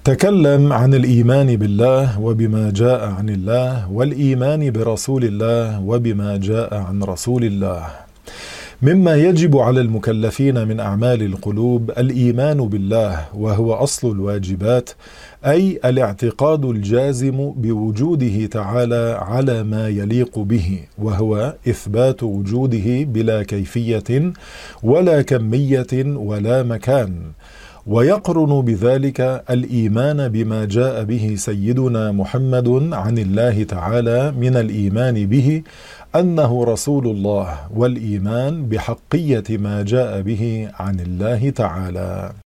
تكلم عن الإيمان بالله وبما جاء عن الله، والإيمان برسول الله وبما جاء عن رسول الله. مما يجب على المكلفين من أعمال القلوب الإيمان بالله، وهو أصل الواجبات، أي الاعتقاد الجازم بوجوده تعالى على ما يليق به، وهو إثبات وجوده بلا كيفية ولا كمية ولا مكان. ويقرن بذلك الإيمان بما جاء به سيدنا محمد عن الله تعالى من الإيمان به أنه رسول الله، والإيمان بحقية ما جاء به عن الله تعالى.